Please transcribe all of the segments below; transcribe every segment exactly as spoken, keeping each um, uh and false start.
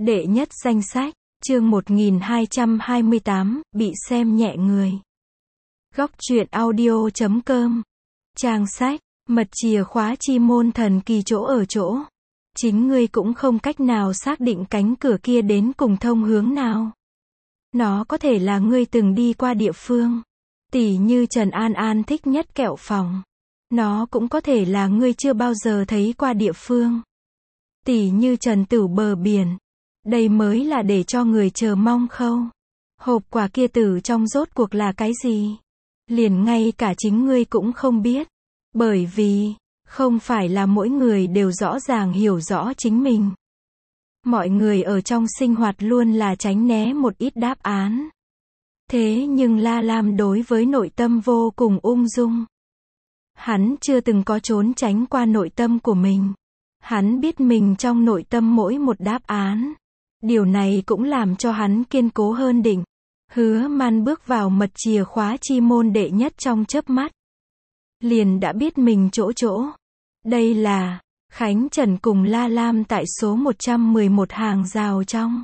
Đệ nhất danh sách, chương một nghìn hai trăm hai mươi tám, bị xem nhẹ người. Góc truyện audio chấm com. Trang sách, mật chìa khóa chi môn thần kỳ chỗ ở chỗ. Chính ngươi cũng không cách nào xác định cánh cửa kia đến cùng thông hướng nào. Nó có thể là ngươi từng đi qua địa phương. Tỉ như Trần An An thích nhất kẹo phòng. Nó cũng có thể là ngươi chưa bao giờ thấy qua địa phương. Tỉ như Trần Tửu bờ biển. Đây mới là để cho người chờ mong khâu. Hộp quà kia từ trong rốt cuộc là cái gì? Liền ngay cả chính ngươi cũng không biết. Bởi vì, không phải là mỗi người đều rõ ràng hiểu rõ chính mình. Mọi người ở trong sinh hoạt luôn là tránh né một ít đáp án. Thế nhưng La Lam đối với nội tâm vô cùng ung dung. Hắn chưa từng có trốn tránh qua nội tâm của mình. Hắn biết mình trong nội tâm mỗi một đáp án. Điều này cũng làm cho hắn kiên cố hơn định. Hứa Man bước vào mật chìa khóa chi môn đệ nhất trong chớp mắt. Liền đã biết mình chỗ chỗ. Đây là Khánh Trần cùng La Lam tại số một trăm mười một hàng rào trong.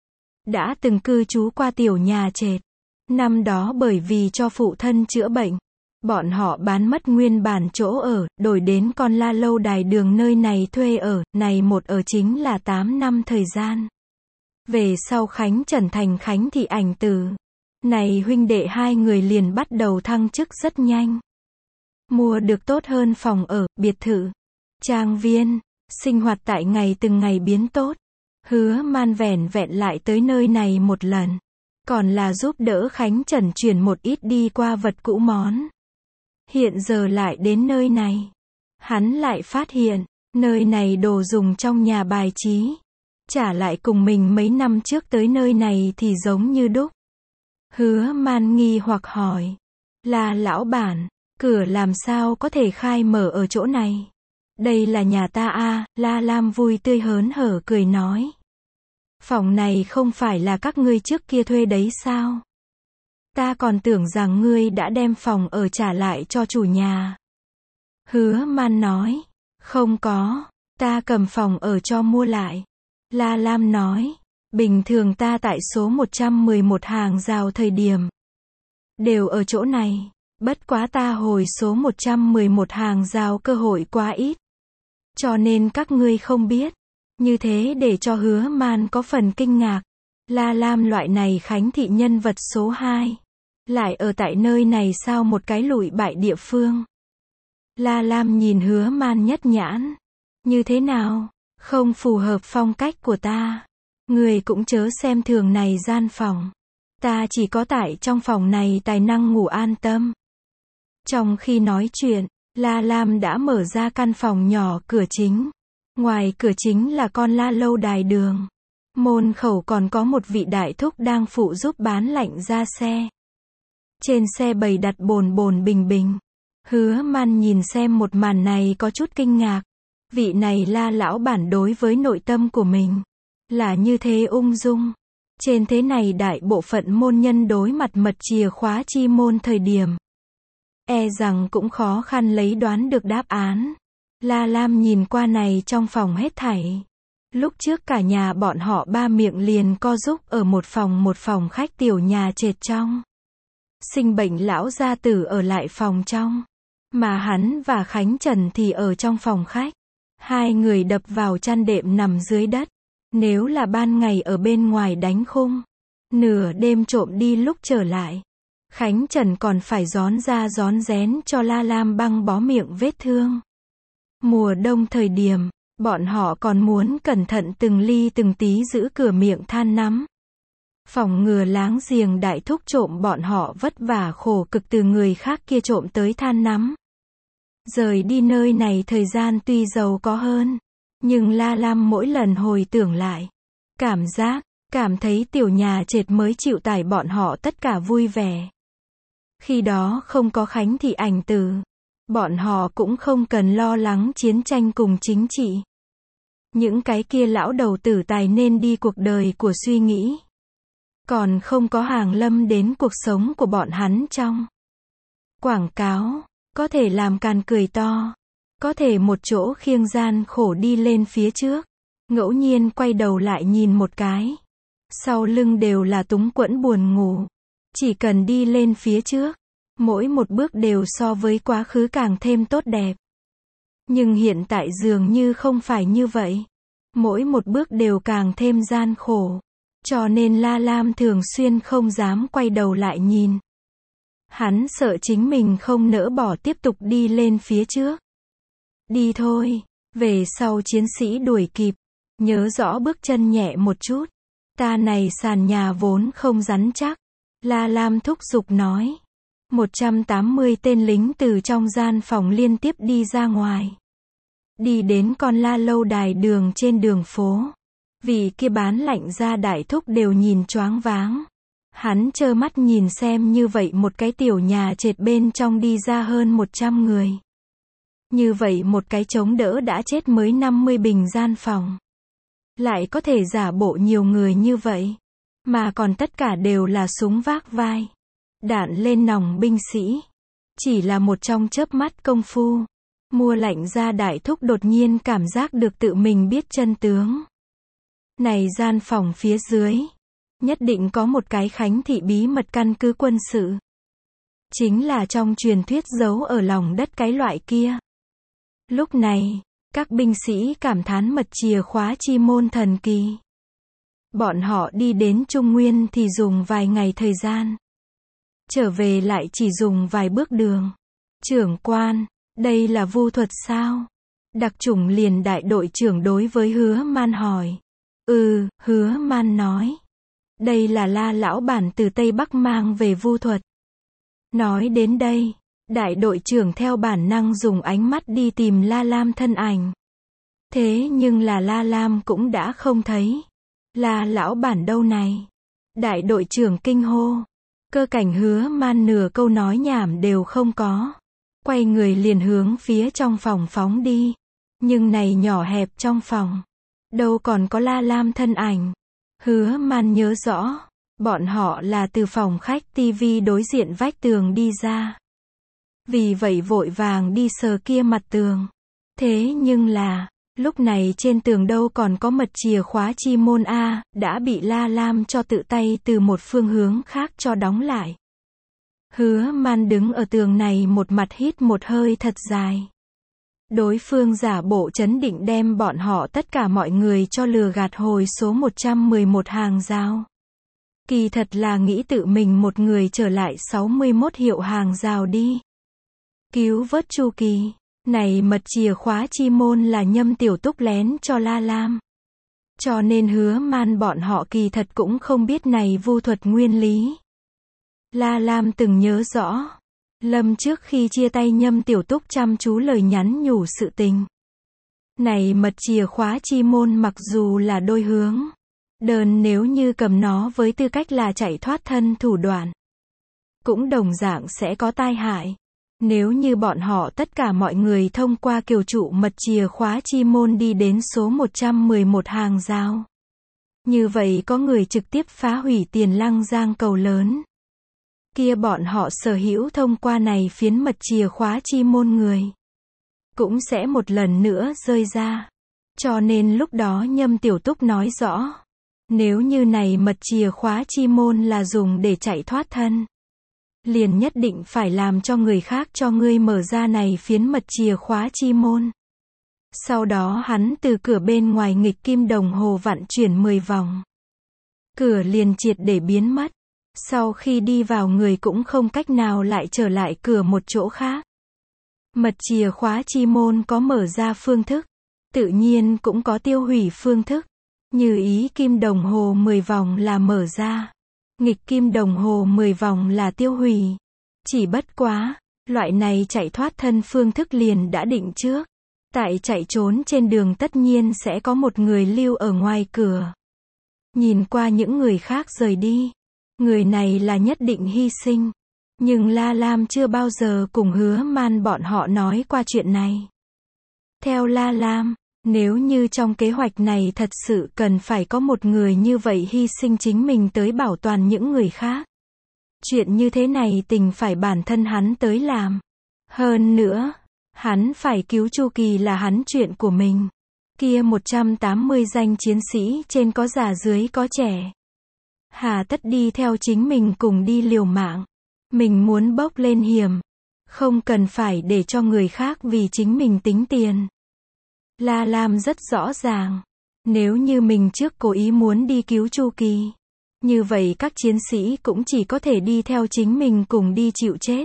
Đã từng cư trú qua tiểu nhà trệt. Năm đó bởi vì cho phụ thân chữa bệnh, bọn họ bán mất nguyên bản chỗ ở, đổi đến con La lâu đài đường nơi này thuê ở, này một ở chính là tám năm thời gian. Về sau Khánh Trần thành Khánh Thị Ảnh Tử. Này huynh đệ hai người liền bắt đầu thăng chức rất nhanh. Mua được tốt hơn phòng ở, biệt thự, trang viên, sinh hoạt tại ngày từng ngày biến tốt. Hứa Man vẻn vẹn lại tới nơi này một lần. Còn là giúp đỡ Khánh Trần chuyển một ít đi qua vật cũ món. Hiện giờ lại đến nơi này. Hắn lại phát hiện, nơi này đồ dùng trong nhà bài trí. Trả lại cùng mình mấy năm trước tới nơi này thì giống như đúc. Hứa Man nghi hoặc hỏi. Là lão bản, cửa làm sao có thể khai mở ở chỗ này? Đây là nhà ta a. La Lam vui tươi hớn hở cười nói. Phòng này không phải là các ngươi trước kia thuê đấy sao? Ta còn tưởng rằng ngươi đã đem phòng ở trả lại cho chủ nhà. Hứa Man nói. Không có, ta cầm phòng ở cho mua lại. La Lam nói. Bình thường ta tại số một trăm mười một hàng rào thời điểm. Đều ở chỗ này. Bất quá ta hồi số một trăm mười một hàng rào cơ hội quá ít. Cho nên các ngươi không biết. Như thế để cho Hứa Man có phần kinh ngạc. La Lam loại này Khánh Thị nhân vật số hai. Lại ở tại nơi này sao một cái lụi bại địa phương. La Lam nhìn Hứa Man nhất nhãn. Như thế nào? Không phù hợp phong cách của ta. Người cũng chớ xem thường này gian phòng. Ta chỉ có tại trong phòng này tài năng ngủ an tâm. Trong khi nói chuyện, La Lam đã mở ra căn phòng nhỏ cửa chính. Ngoài cửa chính là con La lâu đài đường. Môn khẩu còn có một vị đại thúc đang phụ giúp bán lạnh ra xe. Trên xe bày đặt bồn bồn bình bình. Hứa Man nhìn xem một màn này có chút kinh ngạc. Vị này La lão bản đối với nội tâm của mình là như thế ung dung. Trên thế này đại bộ phận môn nhân đối mặt mật chìa khóa chi môn thời điểm. E rằng cũng khó khăn lấy đoán được đáp án. La Lam nhìn qua này trong phòng hết thảy. Lúc trước cả nhà bọn họ ba miệng liền co giúp ở một phòng một phòng khách tiểu nhà trệt trong. Sinh bệnh lão gia tử ở lại phòng trong. Mà hắn và Khánh Trần thì ở trong phòng khách. Hai người đập vào chăn đệm nằm dưới đất. Nếu là ban ngày ở bên ngoài đánh khung. Nửa đêm trộm đi lúc trở lại. Khánh Trần còn phải gión ra gión rén cho La Lam băng bó miệng vết thương. Mùa đông thời điểm, bọn họ còn muốn cẩn thận từng ly từng tí giữ cửa miệng than nắm. Phòng ngừa láng giềng đại thúc trộm bọn họ vất vả khổ cực từ người khác kia trộm tới than nắm. Rời đi nơi này thời gian tuy giàu có hơn. Nhưng La Lam mỗi lần hồi tưởng lại. Cảm giác, cảm thấy tiểu nhà trệt mới chịu tải bọn họ tất cả vui vẻ. Khi đó không có Khánh Thị Ảnh Tử. Bọn họ cũng không cần lo lắng chiến tranh cùng chính trị. Những cái kia lão đầu tử tài nên đi cuộc đời của suy nghĩ. Còn không có hàng lâm đến cuộc sống của bọn hắn trong. Quảng cáo, có thể làm càn cười to. Có thể một chỗ khiêng gian khổ đi lên phía trước. Ngẫu nhiên quay đầu lại nhìn một cái. Sau lưng đều là túng quẫn buồn ngủ. Chỉ cần đi lên phía trước, mỗi một bước đều so với quá khứ càng thêm tốt đẹp. Nhưng hiện tại dường như không phải như vậy. Mỗi một bước đều càng thêm gian khổ. Cho nên La Lam thường xuyên không dám quay đầu lại nhìn. Hắn sợ chính mình không nỡ bỏ tiếp tục đi lên phía trước. Đi thôi. Về sau chiến sĩ đuổi kịp. Nhớ rõ bước chân nhẹ một chút. Ta này sàn nhà vốn không rắn chắc. La Lam thúc giục nói. một trăm tám mươi tên lính từ trong gian phòng liên tiếp đi ra ngoài. Đi đến con la lâu đài đường trên đường phố. Vì kia bán lạnh ra đại thúc đều nhìn choáng váng. Hắn trơ mắt nhìn xem như vậy một cái tiểu nhà trệt bên trong đi ra hơn một trăm người. Như vậy một cái chống đỡ đã chết mới năm mươi bình gian phòng. Lại có thể giả bộ nhiều người như vậy. Mà còn tất cả đều là súng vác vai. Đạn lên nòng binh sĩ. Chỉ là một trong chớp mắt công phu. Mua lạnh ra đại thúc đột nhiên cảm giác được tự mình biết chân tướng. Này gian phòng phía dưới. Nhất định có một cái khánh thị bí mật căn cứ quân sự. Chính là trong truyền thuyết giấu ở lòng đất cái loại kia. Lúc này, các binh sĩ cảm thán mật chìa khóa chi môn thần kỳ. Bọn họ đi đến Trung Nguyên thì dùng vài ngày thời gian. Trở về lại chỉ dùng vài bước đường. Trưởng quan, đây là vu thuật sao? Đặc chủng liền đại đội trưởng đối với Hứa Man hỏi. Ừ, Hứa Man nói. Đây là La lão bản từ Tây Bắc mang về vu thuật. Nói đến đây, đại đội trưởng theo bản năng dùng ánh mắt đi tìm La Lam thân ảnh. Thế nhưng là La Lam cũng đã không thấy. La lão bản đâu này? Đại đội trưởng kinh hô. Cơ cảnh Hứa Man nửa câu nói nhảm đều không có. Quay người liền hướng phía trong phòng phóng đi. Nhưng này nhỏ hẹp trong phòng. Đâu còn có La Lam thân ảnh. Hứa Man nhớ rõ. Bọn họ là từ phòng khách tivi đối diện vách tường đi ra. Vì vậy vội vàng đi sờ kia mặt tường. Thế nhưng là, lúc này trên tường đâu còn có mật chìa khóa chi môn A, đã bị La Lam cho tự tay từ một phương hướng khác cho đóng lại. Hứa Man đứng ở tường này một mặt hít một hơi thật dài. Đối phương giả bộ trấn định đem bọn họ tất cả mọi người cho lừa gạt hồi số một trăm mười một hàng rào. Kỳ thật là nghĩ tự mình một người trở lại sáu mươi mốt hiệu hàng rào đi. Cứu vớt Chu Kỳ. Này mật chìa khóa chi môn là Nhâm Tiểu Túc lén cho La Lam. Cho nên Hứa Man bọn họ kỳ thật cũng không biết này vu thuật nguyên lý. La Lam từng nhớ rõ. Lâm trước khi chia tay Nhâm Tiểu Túc chăm chú lời nhắn nhủ sự tình. Này mật chìa khóa chi môn mặc dù là đôi hướng. Đơn nếu như cầm nó với tư cách là chạy thoát thân thủ đoạn. Cũng đồng dạng sẽ có tai hại. Nếu như bọn họ tất cả mọi người thông qua kiều trụ mật chìa khóa chi môn đi đến số một trăm mười một hàng rào. Như vậy có người trực tiếp phá hủy Tiền Lăng Giang cầu lớn. Kia bọn họ sở hữu thông qua này phiến mật chìa khóa chi môn người. Cũng sẽ một lần nữa rơi ra. Cho nên lúc đó Nhâm Tiểu Túc nói rõ. Nếu như này mật chìa khóa chi môn là dùng để chạy thoát thân. Liền nhất định phải làm cho người khác cho ngươi mở ra này phiến mật chìa khóa chi môn. Sau đó hắn từ cửa bên ngoài nghịch kim đồng hồ vặn chuyển mười vòng. Cửa liền triệt để biến mất. Sau khi đi vào người cũng không cách nào lại trở lại cửa một chỗ khác. Mật chìa khóa chi môn có mở ra phương thức. Tự nhiên cũng có tiêu hủy phương thức. Như ý kim đồng hồ mười vòng là mở ra. Nghịch kim đồng hồ mười vòng là tiêu hủy. Chỉ bất quá, loại này chạy thoát thân phương thức liền đã định trước. Tại chạy trốn trên đường tất nhiên sẽ có một người lưu ở ngoài cửa. Nhìn qua những người khác rời đi. Người này là nhất định hy sinh. Nhưng La Lam chưa bao giờ cùng Hứa Man bọn họ nói qua chuyện này. Theo La Lam, nếu như trong kế hoạch này thật sự cần phải có một người như vậy hy sinh chính mình tới bảo toàn những người khác. Chuyện như thế này tình phải bản thân hắn tới làm. Hơn nữa, hắn phải cứu Chu Kỳ là hắn chuyện của mình. Kia một trăm tám mươi danh chiến sĩ trên có già dưới có trẻ. Hà tất đi theo chính mình cùng đi liều mạng. Mình muốn bốc lên hiểm. Không cần phải để cho người khác vì chính mình tính tiền. La Lam rất rõ ràng. Nếu như mình trước cố ý muốn đi cứu Chu Kỳ, như vậy các chiến sĩ cũng chỉ có thể đi theo chính mình cùng đi chịu chết.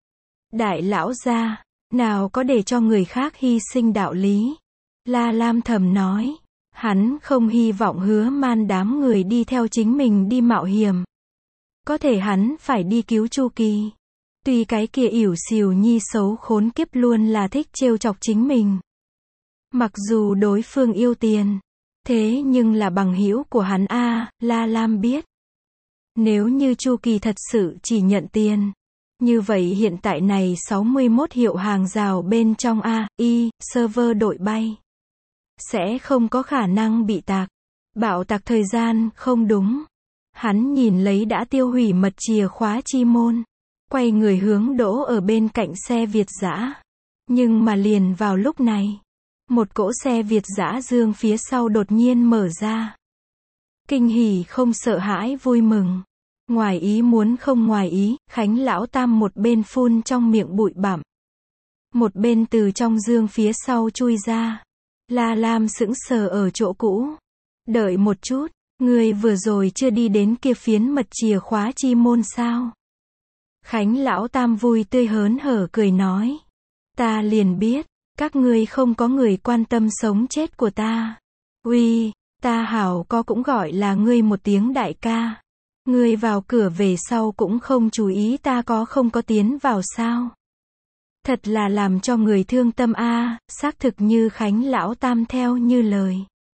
Đại lão gia, nào có để cho người khác hy sinh đạo lý. La Lam thầm nói. Hắn không hy vọng Hứa Man đám người đi theo chính mình đi mạo hiểm. Có thể hắn phải đi cứu Chu Kỳ. Tuy cái kia ỉu xìu nhi xấu khốn kiếp luôn là thích trêu chọc chính mình. Mặc dù đối phương yêu tiền, thế nhưng là bằng hữu của hắn a, La Lam biết. Nếu như Chu Kỳ thật sự chỉ nhận tiền, như vậy hiện tại này sáu mươi mốt hiệu hàng rào bên trong a i server đội bay sẽ không có khả năng bị tạc. Bạo tạc thời gian không đúng. Hắn nhìn lấy đã tiêu hủy mật chìa khóa chi môn, quay người hướng đỗ ở bên cạnh xe Việt dã. Nhưng mà liền vào lúc này, một cỗ xe Việt dã dương phía sau đột nhiên mở ra. Kinh hỉ không sợ hãi vui mừng. Ngoài ý muốn không ngoài ý, Khánh lão tam một bên phun trong miệng bụi bặm, một bên từ trong dương phía sau chui ra. La Lam sững sờ ở chỗ cũ. Đợi một chút, người vừa rồi chưa đi đến kia phiến mật chìa khóa chi môn sao? Khánh lão tam vui tươi hớn hở cười nói. Ta liền biết, các ngươi không có người quan tâm sống chết của ta. Uy, ta hảo có cũng gọi là ngươi một tiếng đại ca. Ngươi vào cửa về sau cũng không chú ý ta có không có tiến vào sao? Thật là làm cho người thương tâm a, xác thực như Khánh lão tam theo như lời.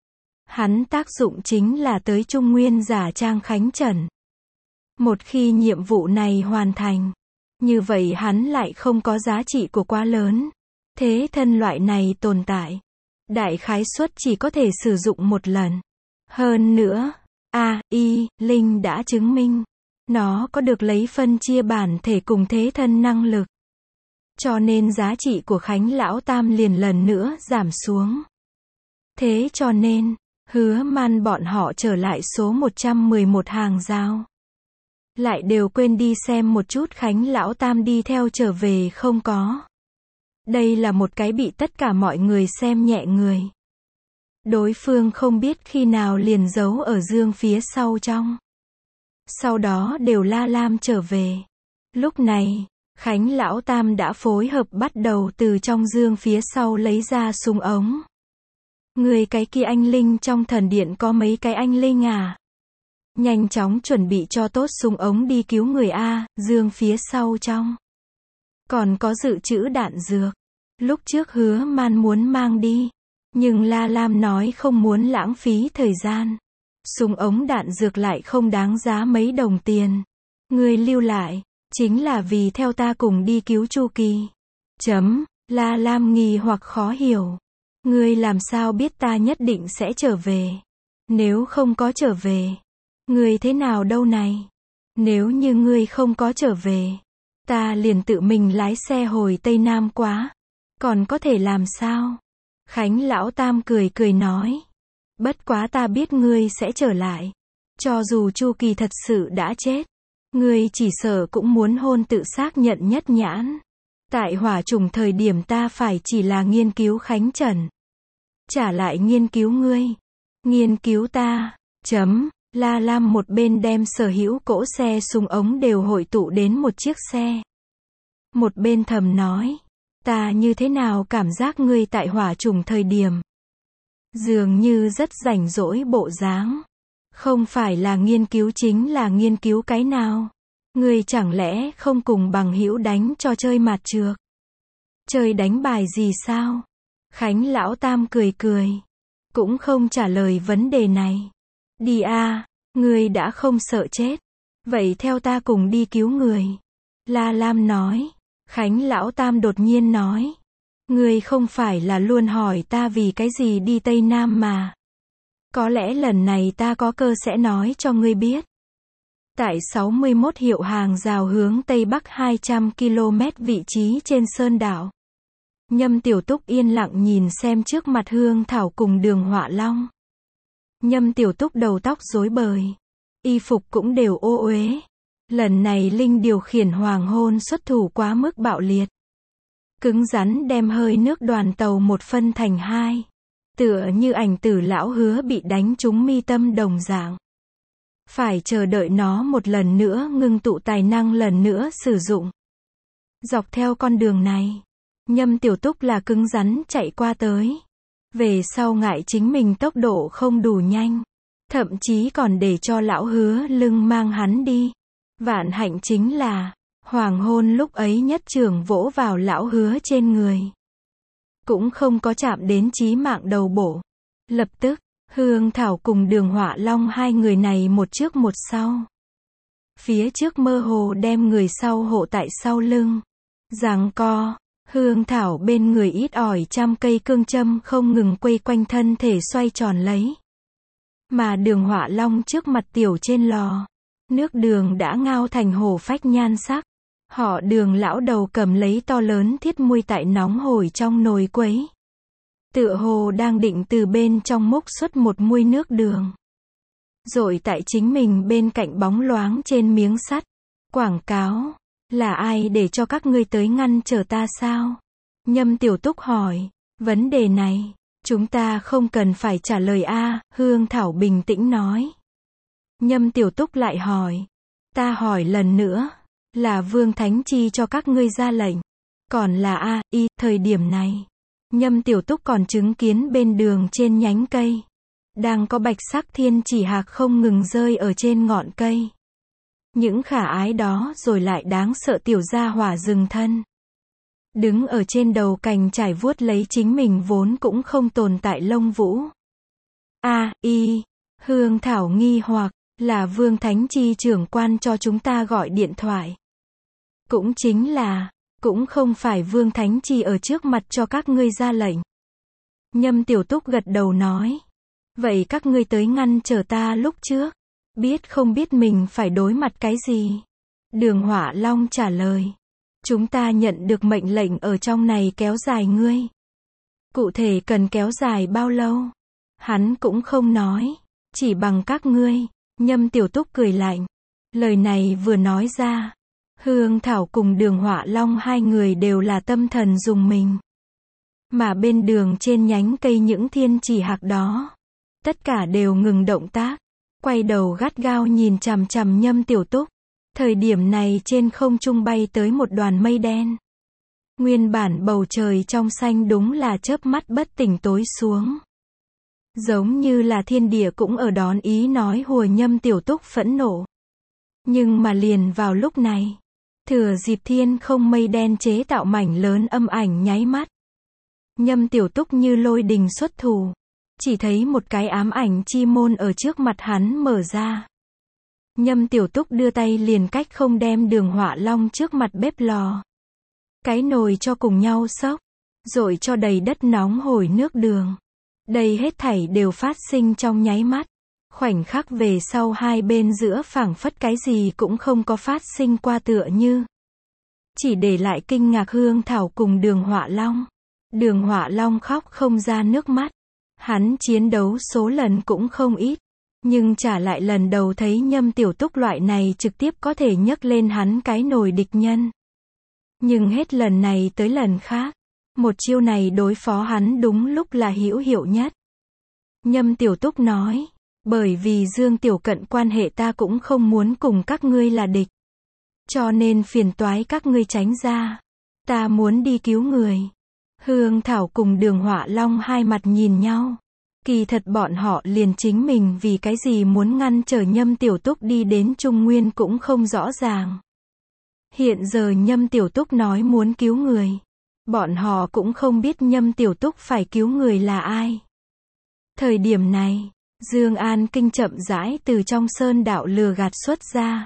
Hắn tác dụng chính là tới Trung Nguyên giả trang Khánh Trần. Một khi nhiệm vụ này hoàn thành, như vậy hắn lại không có giá trị của quá lớn. Thế thân loại này tồn tại, đại khái suất chỉ có thể sử dụng một lần. Hơn nữa, a i Linh đã chứng minh, nó có được lấy phân chia bản thể cùng thế thân năng lực. Cho nên giá trị của Khánh lão tam liền lần nữa giảm xuống. Thế cho nên, Hứa Man bọn họ trở lại số một trăm mười một hàng rào. Lại đều quên đi xem một chút Khánh lão tam đi theo trở về không có. Đây là một cái bị tất cả mọi người xem nhẹ người. Đối phương không biết khi nào liền giấu ở dương phía sau trong. Sau đó đều La Lam trở về. Lúc này, Khánh lão tam đã phối hợp bắt đầu từ trong dương phía sau lấy ra súng ống. Người cái kia anh linh trong thần điện có mấy cái anh linh à? Nhanh chóng chuẩn bị cho tốt súng ống đi cứu người a, dương phía sau trong. Còn có dự trữ đạn dược. Lúc trước Hứa Man muốn mang đi, nhưng La Lam nói không muốn lãng phí thời gian. Súng ống đạn dược lại không đáng giá mấy đồng tiền. Người lưu lại, chính là vì theo ta cùng đi cứu Chu Kỳ. Chấm, La Lam nghi hoặc khó hiểu. Ngươi làm sao biết ta nhất định sẽ trở về? Nếu không có trở về, ngươi thế nào đâu này? Nếu như ngươi không có trở về, ta liền tự mình lái xe hồi Tây Nam quá. Còn có thể làm sao? Khánh lão tam cười cười nói. Bất quá ta biết ngươi sẽ trở lại. Cho dù Chu Kỳ thật sự đã chết, ngươi chỉ sợ cũng muốn hôn tự xác nhận nhất nhãn. Tại hỏa trùng thời điểm ta phải chỉ là nghiên cứu Khánh Trần. Trả lại nghiên cứu ngươi. Nghiên cứu ta. Chấm. La Lam một bên đem sở hữu cỗ xe súng ống đều hội tụ đến một chiếc xe. Một bên thầm nói. Ta như thế nào cảm giác ngươi tại hỏa trùng thời điểm dường như rất rảnh rỗi bộ dáng. Không phải là nghiên cứu chính là nghiên cứu cái nào? Ngươi chẳng lẽ không cùng bằng hữu đánh trò chơi mạt trược? Chơi đánh bài gì sao? Khánh lão tam cười cười. Cũng không trả lời vấn đề này. Đi a, ngươi đã không sợ chết. Vậy theo ta cùng đi cứu người. La Lam nói. Khánh lão tam đột nhiên nói. Ngươi không phải là luôn hỏi ta vì cái gì đi Tây Nam mà. Có lẽ lần này ta có cơ sẽ nói cho ngươi biết. Tại sáu mươi mốt hiệu hàng rào hướng Tây Bắc hai trăm ki lô mét vị trí trên sơn đảo. Nhâm Tiểu Túc yên lặng nhìn xem trước mặt Hương Thảo cùng Đường Họa Long. Nhâm Tiểu Túc đầu tóc rối bời, y phục cũng đều ô uế. Lần này Linh điều khiển hoàng hôn xuất thủ quá mức bạo liệt. Cứng rắn đem hơi nước đoàn tàu một phân thành hai. Tựa như ảnh tử lão Hứa bị đánh trúng mi tâm đồng dạng. Phải chờ đợi nó một lần nữa ngưng tụ tài năng lần nữa sử dụng. Dọc theo con đường này, Nhâm Tiểu Túc là cứng rắn chạy qua tới. Về sau ngại chính mình tốc độ không đủ nhanh. Thậm chí còn để cho lão Hứa lưng mang hắn đi. Vạn hạnh chính là, hoàng hôn lúc ấy nhất trường vỗ vào lão Hứa trên người. Cũng không có chạm đến chí mạng đầu bổ. Lập tức, Hương Thảo cùng Đường Họa Long hai người này một trước một sau. Phía trước mơ hồ đem người sau hộ tại sau lưng. Giằng co, Hương Thảo bên người ít ỏi trăm cây cương châm không ngừng quay quanh thân thể xoay tròn lấy. Mà Đường Họa Long trước mặt tiểu trên lò. Nước đường đã ngao thành hổ phách nhan sắc. Họ Đường lão đầu cầm lấy to lớn thiết muôi tại nóng hổi trong nồi quấy. Tựa hồ đang định từ bên trong múc xuất một muôi nước đường. Rồi tại chính mình bên cạnh bóng loáng trên miếng sắt. Quảng cáo, là ai để cho các ngươi tới ngăn trở ta sao? Nhâm Tiểu Túc hỏi, vấn đề này, chúng ta không cần phải trả lời a, Hương Thảo bình tĩnh nói. Nhâm Tiểu Túc lại hỏi, ta hỏi lần nữa, là Vương Thánh Chi cho các ngươi ra lệnh, còn là a, y, thời điểm này. Nhâm Tiểu Túc còn chứng kiến bên đường trên nhánh cây. Đang có bạch sắc thiên chỉ hạc không ngừng rơi ở trên ngọn cây. Những khả ái đó rồi lại đáng sợ tiểu gia hỏa dừng thân. Đứng ở trên đầu cành trải vuốt lấy chính mình vốn cũng không tồn tại lông vũ. A, y, Hương Thảo nghi hoặc, là Vương Thánh Chi trưởng quan cho chúng ta gọi điện thoại. Cũng chính là, cũng không phải Vương Thánh Chi ở trước mặt cho các ngươi ra lệnh. Nhâm Tiểu Túc gật đầu nói. Vậy các ngươi tới ngăn trở ta lúc trước. Biết không biết mình phải đối mặt cái gì? Đường Họa Long trả lời. Chúng ta nhận được mệnh lệnh ở trong này kéo dài ngươi. Cụ thể cần kéo dài bao lâu? Hắn cũng không nói. Chỉ bằng các ngươi. Nhâm Tiểu Túc cười lạnh. Lời này vừa nói ra. Hương Thảo cùng Đường Họa Long hai người đều là tâm thần dùng mình. Mà bên đường trên nhánh cây những thiên chỉ hạc đó. Tất cả đều ngừng động tác. Quay đầu gắt gao nhìn chằm chằm Nhâm Tiểu Túc. Thời điểm này trên không trung bay tới một đoàn mây đen. Nguyên bản bầu trời trong xanh đúng là chớp mắt bất tỉnh tối xuống. Giống như là thiên địa cũng ở đón ý nói hùa Nhâm Tiểu Túc phẫn nộ. Nhưng mà liền vào lúc này, thừa dịp thiên không mây đen chế tạo mảnh lớn âm ảnh nháy mắt. Nhâm Tiểu Túc như lôi đình xuất thủ. Chỉ thấy một cái ám ảnh chi môn ở trước mặt hắn mở ra. Nhâm Tiểu Túc đưa tay liền cách không đem Đường Họa Long trước mặt bếp lò. Cái nồi cho cùng nhau xốc. Rồi cho đầy đất nóng hổi nước đường. Đây hết thảy đều phát sinh trong nháy mắt. Khoảnh khắc về sau hai bên giữa phảng phất cái gì cũng không có phát sinh qua tựa như. Chỉ để lại kinh ngạc Hương Thảo cùng Đường Họa Long. Đường Họa Long khóc không ra nước mắt. Hắn chiến đấu số lần cũng không ít. Nhưng trả lại lần đầu thấy Nhâm Tiểu Túc loại này trực tiếp có thể nhấc lên hắn cái nồi địch nhân. Nhưng hết lần này tới lần khác. Một chiêu này đối phó hắn đúng lúc là hữu hiệu nhất. Nhâm Tiểu Túc nói. Bởi vì Dương Tiểu Cận quan hệ ta cũng không muốn cùng các ngươi là địch. Cho nên phiền toái các ngươi tránh ra. Ta muốn đi cứu người. Hương Thảo cùng Đường Họa Long hai mặt nhìn nhau. Kỳ thật bọn họ liền chính mình vì cái gì muốn ngăn trở Nhâm Tiểu Túc đi đến Trung Nguyên cũng không rõ ràng. Hiện giờ Nhâm Tiểu Túc nói muốn cứu người. Bọn họ cũng không biết Nhâm Tiểu Túc phải cứu người là ai. Thời điểm này, Dương An Kinh chậm rãi từ trong sơn đạo lừa gạt xuất ra.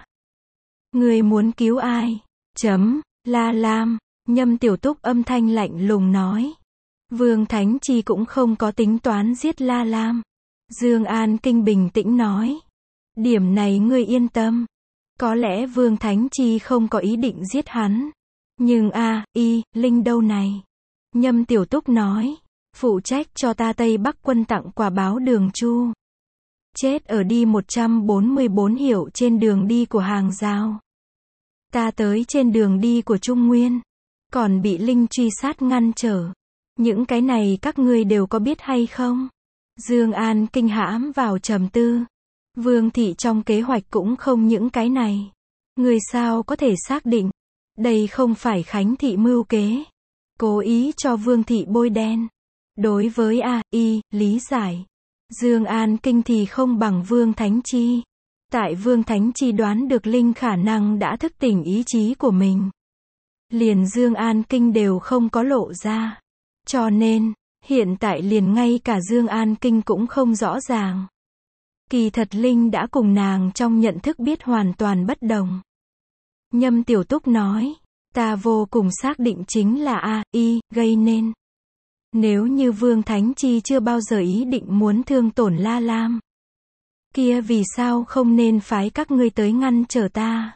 Người muốn cứu ai? Chấm, La Lam. Nhâm Tiểu Túc âm thanh lạnh lùng nói. Vương Thánh Chi cũng không có tính toán giết La Lam. Dương An Kinh bình tĩnh nói. Điểm này ngươi yên tâm. Có lẽ Vương Thánh Chi không có ý định giết hắn. Nhưng a, y, Linh đâu này? Nhâm Tiểu Túc nói, phụ trách cho ta Tây Bắc quân tặng quà báo Đường Chu. Chết ở đi một trăm bốn mươi bốn hiệu trên đường đi của hàng giao. Ta tới trên đường đi của Trung Nguyên. Còn bị Linh truy sát ngăn trở. Những cái này các ngươi đều có biết hay không? Dương An kinh hãm vào trầm tư. Vương thị trong kế hoạch cũng không những cái này. Người sao có thể xác định? Đây không phải Khánh thị mưu kế. Cố ý cho Vương thị bôi đen. Đối với A, Y, lý giải. Dương An kinh thì không bằng Vương Thánh Chi. Tại Vương Thánh Chi đoán được Linh khả năng đã thức tỉnh ý chí của mình. Liền Dương An kinh đều không có lộ ra. Cho nên, hiện tại liền ngay cả Dương An kinh cũng không rõ ràng. Kỳ thật Linh đã cùng nàng trong nhận thức biết hoàn toàn bất đồng. Nhâm Tiểu Túc nói, ta vô cùng xác định chính là A, Y, gây nên. Nếu như Vương Thánh Chi chưa bao giờ ý định muốn thương tổn La Lam. Kia vì sao không nên phái các ngươi tới ngăn trở ta?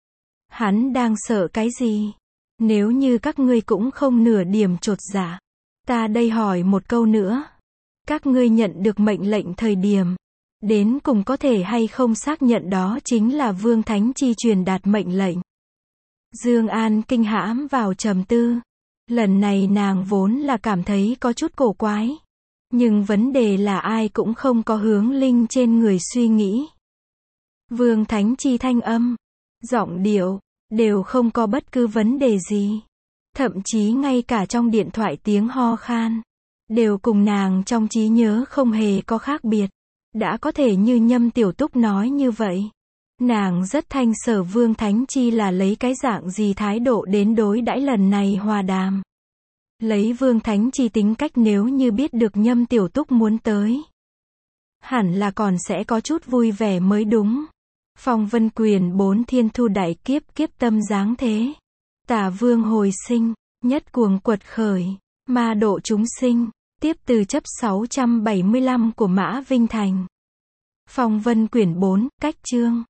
Hắn đang sợ cái gì? Nếu như các ngươi cũng không nửa điểm chột dạ. Ta đây hỏi một câu nữa. Các ngươi nhận được mệnh lệnh thời điểm. Đến cùng có thể hay không xác nhận đó chính là Vương Thánh Chi truyền đạt mệnh lệnh. Dương An kinh hãm vào trầm tư. Lần này nàng vốn là cảm thấy có chút cổ quái. Nhưng vấn đề là ai cũng không có hướng Linh trên người suy nghĩ. Vương Thánh Chi thanh âm, giọng điệu, đều không có bất cứ vấn đề gì. Thậm chí ngay cả trong điện thoại tiếng ho khan, đều cùng nàng trong trí nhớ không hề có khác biệt. Đã có thể như Nhâm Tiểu Túc nói như vậy. Nàng rất thanh sở Vương Thánh Chi là lấy cái dạng gì thái độ đến đối đãi lần này hòa đàm. Lấy Vương Thánh Chi tính cách nếu như biết được Nhâm Tiểu Túc muốn tới. Hẳn là còn sẽ có chút vui vẻ mới đúng. Phong Vân Quyền bốn thiên thu đại kiếp kiếp tâm dáng thế. Tả Vương hồi sinh, nhất cuồng quật khởi, ma độ chúng sinh, tiếp từ chấp sáu trăm bảy mươi lăm của Mã Vinh Thành. Phong Vân Quyển bốn, cách chương.